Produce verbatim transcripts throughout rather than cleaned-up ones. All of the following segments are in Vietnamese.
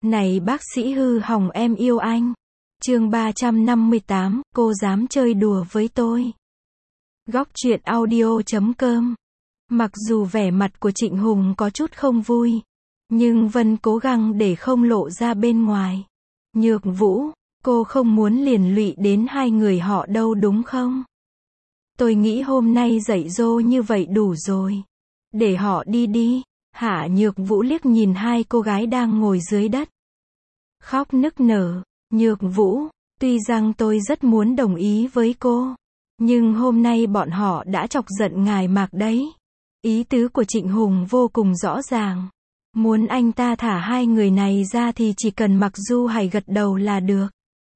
Này bác sĩ hư hỏng em yêu anh. Chương ba trăm năm mươi tám, cô dám chơi đùa với tôi. Góc truyện audio chấm com. Mặc dù vẻ mặt của Trịnh Hùng có chút không vui, nhưng Vân cố gắng để không lộ ra bên ngoài. Nhược Vũ, cô không muốn liên lụy đến hai người họ đâu đúng không? Tôi nghĩ hôm nay dạy dỗ như vậy đủ rồi. Để họ đi đi. Hạ Nhược Vũ liếc nhìn hai cô gái đang ngồi dưới đất, khóc nức nở. Nhược Vũ, tuy rằng tôi rất muốn đồng ý với cô, nhưng hôm nay bọn họ đã chọc giận ngài Mạc đấy. Ý tứ của Trịnh Hùng vô cùng rõ ràng. Muốn anh ta thả hai người này ra thì chỉ cần Mạc Du Hải gật đầu là được.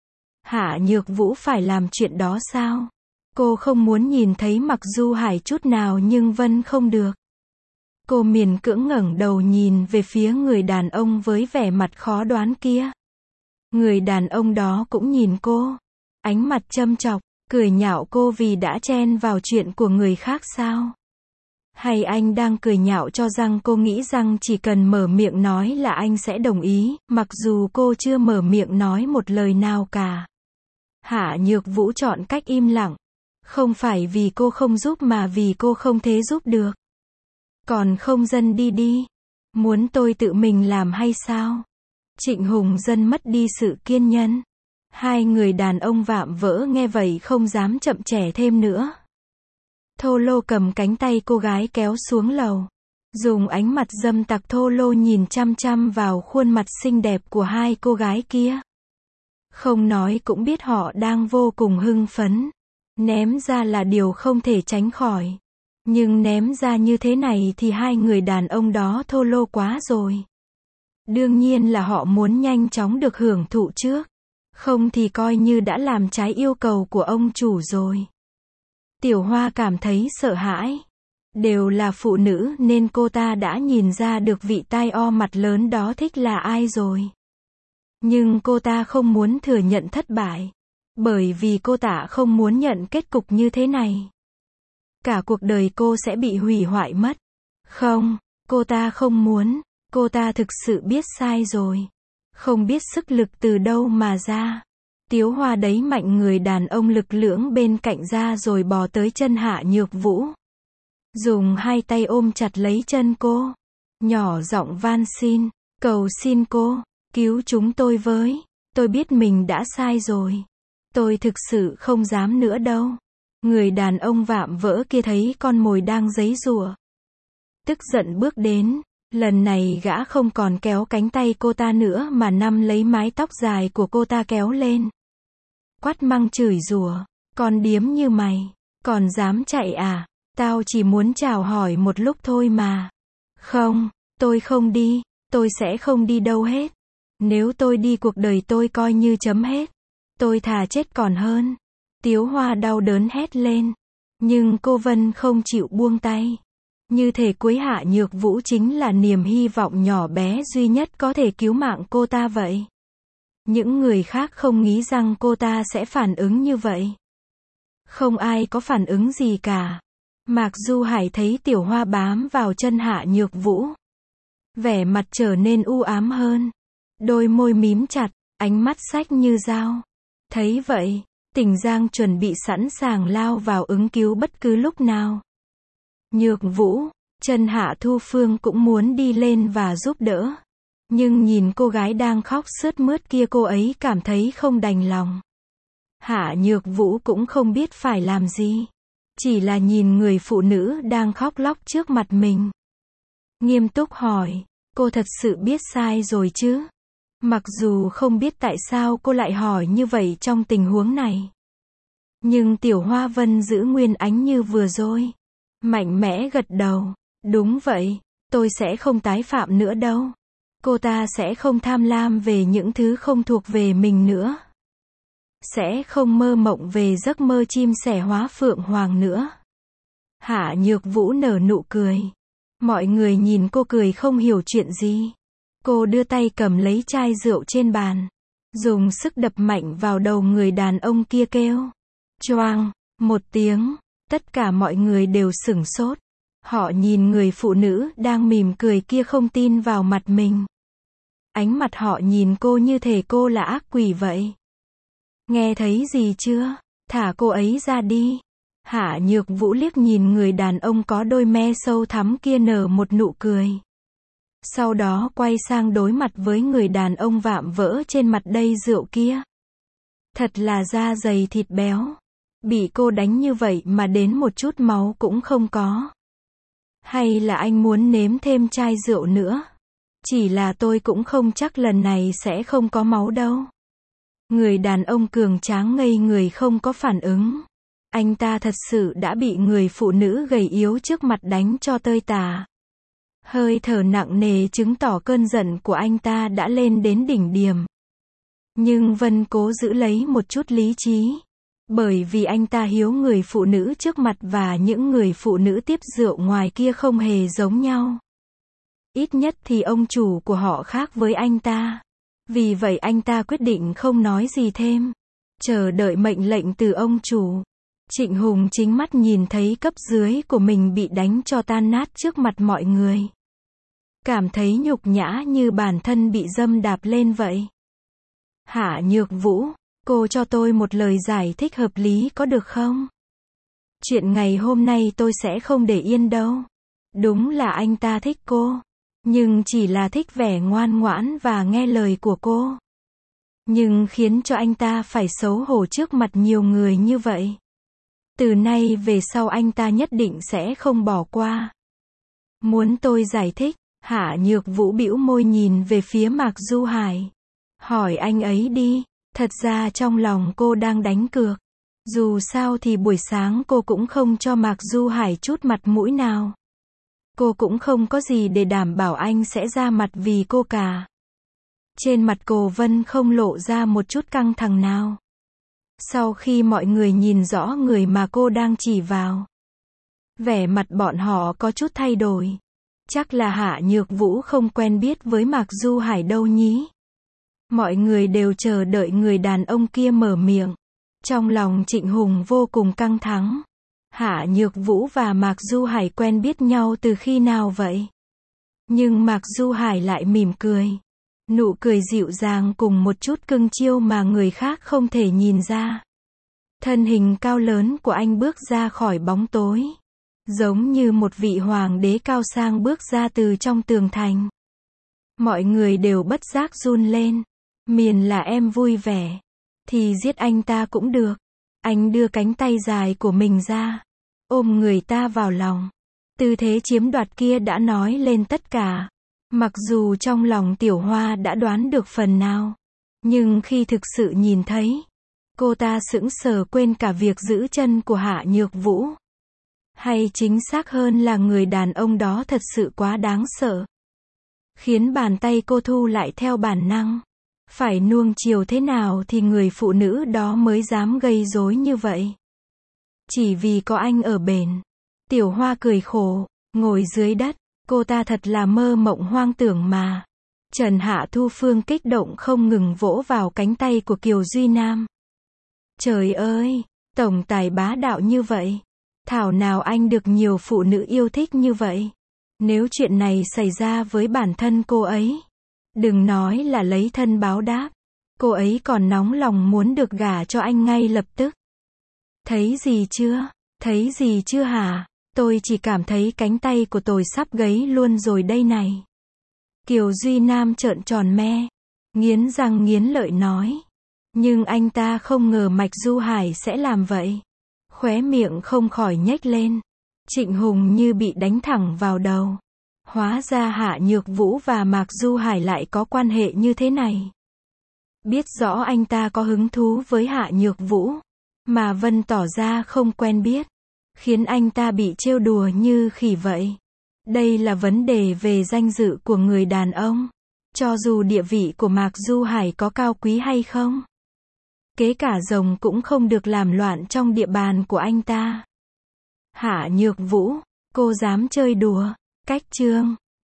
Hạ Nhược Vũ phải làm chuyện đó sao? Cô không muốn nhìn thấy Mạc Du Hải chút nào nhưng Vân không được. Cô miễn cưỡng ngẩng đầu nhìn về phía người đàn ông với vẻ mặt khó đoán kia. Người đàn ông đó cũng nhìn cô, ánh mặt châm chọc, cười nhạo cô vì đã chen vào chuyện của người khác sao? Hay anh đang cười nhạo cho rằng cô nghĩ rằng chỉ cần mở miệng nói là anh sẽ đồng ý, mặc dù cô chưa mở miệng nói một lời nào cả. Hạ Nhược Vũ chọn cách im lặng. Không phải vì cô không giúp mà vì cô không thể giúp được. Còn không dân đi đi. Muốn tôi tự mình làm hay sao? Trịnh Hùng dần mất đi sự kiên nhẫn. Hai người đàn ông vạm vỡ nghe vậy không dám chậm trễ thêm nữa. Thô Lô cầm cánh tay cô gái kéo xuống lầu. Dùng ánh mặt dâm tặc Thô Lô nhìn chăm chăm vào khuôn mặt xinh đẹp của hai cô gái kia. Không nói cũng biết họ đang vô cùng hưng phấn. Ném ra là điều không thể tránh khỏi. Nhưng ném ra như thế này thì hai người đàn ông đó thô lô quá rồi. Đương nhiên là họ muốn nhanh chóng được hưởng thụ trước. Không thì coi như đã làm trái yêu cầu của ông chủ rồi. Tiểu Hoa cảm thấy sợ hãi. Đều là phụ nữ nên cô ta đã nhìn ra được vị tai o mặt lớn đó thích là ai rồi. Nhưng cô ta không muốn thừa nhận thất bại. Bởi vì cô ta không muốn nhận kết cục như thế này. Cả cuộc đời cô sẽ bị hủy hoại mất. Không, cô ta không muốn. Cô ta thực sự biết sai rồi. Không biết sức lực từ đâu mà ra. Tiếu Hoa đấy mạnh người đàn ông lực lưỡng bên cạnh ra rồi bò tới chân Hạ Nhược Vũ. Dùng hai tay ôm chặt lấy chân cô. Nhỏ giọng van xin, cầu xin cô, cứu chúng tôi với. Tôi biết mình đã sai rồi. Tôi thực sự không dám nữa đâu. Người đàn ông vạm vỡ kia thấy con mồi đang giãy giụa. Tức giận bước đến. Lần này gã không còn kéo cánh tay cô ta nữa mà nắm lấy mái tóc dài của cô ta kéo lên. Quát mắng chửi rủa. Con điếm như mày. Còn dám chạy à? Tao chỉ muốn chào hỏi một lúc thôi mà. Không, tôi không đi. Tôi sẽ không đi đâu hết. Nếu tôi đi cuộc đời tôi coi như chấm hết. Tôi thà chết còn hơn. Tiếu Hoa đau đớn hét lên. Nhưng cô Vân không chịu buông tay. Như thể cuối Hạ Nhược Vũ chính là niềm hy vọng nhỏ bé duy nhất có thể cứu mạng cô ta vậy. Những người khác không nghĩ rằng cô ta sẽ phản ứng như vậy. Không ai có phản ứng gì cả. Mạc Du Hải thấy Tiểu Hoa bám vào chân Hạ Nhược Vũ. Vẻ mặt trở nên u ám hơn. Đôi môi mím chặt, ánh mắt sắc như dao. Thấy vậy, Tỉnh Giang chuẩn bị sẵn sàng lao vào ứng cứu bất cứ lúc nào. Nhược Vũ, Trần Hạ Thu Phương cũng muốn đi lên và giúp đỡ. Nhưng nhìn cô gái đang khóc sướt mướt kia cô ấy cảm thấy không đành lòng. Hạ Nhược Vũ cũng không biết phải làm gì. Chỉ là nhìn người phụ nữ đang khóc lóc trước mặt mình. Nghiêm túc hỏi, cô thật sự biết sai rồi chứ? Mặc dù không biết tại sao cô lại hỏi như vậy trong tình huống này. Nhưng Tiểu Hoa Vân giữ nguyên ánh như vừa rồi. Mạnh mẽ gật đầu. Đúng vậy, tôi sẽ không tái phạm nữa đâu. Cô ta sẽ không tham lam về những thứ không thuộc về mình nữa. Sẽ không mơ mộng về giấc mơ chim sẻ hóa phượng hoàng nữa. Hạ Nhược Vũ nở nụ cười. Mọi người nhìn cô cười không hiểu chuyện gì. Cô đưa tay cầm lấy chai rượu trên bàn. Dùng sức đập mạnh vào đầu người đàn ông kia kêu. Choang, một tiếng. Tất cả mọi người đều sửng sốt. Họ nhìn người phụ nữ đang mỉm cười kia không tin vào mặt mình. Ánh mặt họ nhìn cô như thể cô là ác quỷ vậy. Nghe thấy gì chưa? Thả cô ấy ra đi. Hạ Nhược Vũ liếc nhìn người đàn ông có đôi me sâu thắm kia nở một nụ cười. Sau đó quay sang đối mặt với người đàn ông vạm vỡ trên mặt đầy rượu kia. Thật là da dày thịt béo. Bị cô đánh như vậy mà đến một chút máu cũng không có. Hay là anh muốn nếm thêm chai rượu nữa? Chỉ là tôi cũng không chắc lần này sẽ không có máu đâu. Người đàn ông cường tráng ngây người không có phản ứng. Anh ta thật sự đã bị người phụ nữ gầy yếu trước mặt đánh cho tơi tả. Hơi thở nặng nề chứng tỏ cơn giận của anh ta đã lên đến đỉnh điểm. Nhưng Vân cố giữ lấy một chút lý trí. Bởi vì anh ta hiếu người phụ nữ trước mặt và những người phụ nữ tiếp rượu ngoài kia không hề giống nhau. Ít nhất thì ông chủ của họ khác với anh ta. Vì vậy anh ta quyết định không nói gì thêm. Chờ đợi mệnh lệnh từ ông chủ. Trịnh Hùng chính mắt nhìn thấy cấp dưới của mình bị đánh cho tan nát trước mặt mọi người. Cảm thấy nhục nhã như bản thân bị dâm đạp lên vậy. Hạ Nhược Vũ, cô cho tôi một lời giải thích hợp lý có được không? Chuyện ngày hôm nay tôi sẽ không để yên đâu. Đúng là anh ta thích cô. Nhưng chỉ là thích vẻ ngoan ngoãn và nghe lời của cô. Nhưng khiến cho anh ta phải xấu hổ trước mặt nhiều người như vậy. Từ nay về sau anh ta nhất định sẽ không bỏ qua. Muốn tôi giải thích? Hạ Nhược Vũ bĩu môi nhìn về phía Mạc Du Hải. Hỏi anh ấy đi. Thật ra trong lòng cô đang đánh cược. Dù sao thì buổi sáng cô cũng không cho Mạc Du Hải chút mặt mũi nào. Cô cũng không có gì để đảm bảo anh sẽ ra mặt vì cô cả. Trên mặt Cô Vân không lộ ra một chút căng thẳng nào. Sau khi mọi người nhìn rõ người mà cô đang chỉ vào, vẻ mặt bọn họ có chút thay đổi. Chắc là Hạ Nhược Vũ không quen biết với Mạc Du Hải đâu nhí. Mọi người đều chờ đợi người đàn ông kia mở miệng. Trong lòng Trịnh Hùng vô cùng căng thẳng. Hạ Nhược Vũ và Mạc Du Hải quen biết nhau từ khi nào vậy? Nhưng Mạc Du Hải lại mỉm cười. Nụ cười dịu dàng cùng một chút cưng chiêu mà người khác không thể nhìn ra. Thân hình cao lớn của anh bước ra khỏi bóng tối. Giống như một vị hoàng đế cao sang bước ra từ trong tường thành. Mọi người đều bất giác run lên. Miền là em vui vẻ. Thì giết anh ta cũng được. Anh đưa cánh tay dài của mình ra. Ôm người ta vào lòng. Tư thế chiếm đoạt kia đã nói lên tất cả. Mặc dù trong lòng Tiểu Hoa đã đoán được phần nào. Nhưng khi thực sự nhìn thấy, cô ta sững sờ quên cả việc giữ chân của Hạ Nhược Vũ. Hay chính xác hơn là người đàn ông đó thật sự quá đáng sợ. Khiến bàn tay cô thu lại theo bản năng. Phải nuông chiều thế nào thì người phụ nữ đó mới dám gây rối như vậy. Chỉ vì có anh ở bển. Tiểu Hoa cười khổ, ngồi dưới đất. Cô ta thật là mơ mộng hoang tưởng mà. Trần Hạ Thu Phương kích động không ngừng vỗ vào cánh tay của Kiều Duy Nam. Trời ơi, tổng tài bá đạo như vậy. Thảo nào anh được nhiều phụ nữ yêu thích như vậy. Nếu chuyện này xảy ra với bản thân cô ấy, đừng nói là lấy thân báo đáp. Cô ấy còn nóng lòng muốn được gả cho anh ngay lập tức. Thấy gì chưa? Thấy gì chưa hả? Tôi chỉ cảm thấy cánh tay của tôi sắp gãy luôn rồi đây này. Kiều Duy Nam trợn tròn me, nghiến răng nghiến lợi nói. Nhưng anh ta không ngờ Mạc Du Hải sẽ làm vậy. Khóe miệng không khỏi nhếch lên. Trịnh Hùng như bị đánh thẳng vào đầu. Hóa ra Hạ Nhược Vũ và Mạc Du Hải lại có quan hệ như thế này. Biết rõ anh ta có hứng thú với Hạ Nhược Vũ, mà Vân tỏ ra không quen biết, khiến anh ta bị trêu đùa như khỉ vậy. Đây là vấn đề về danh dự của người đàn ông. Cho dù địa vị của Mạc Du Hải có cao quý hay không, kế cả rồng cũng không được làm loạn trong địa bàn của anh ta. Hạ Nhược Vũ, cô dám chơi đùa. Cách chương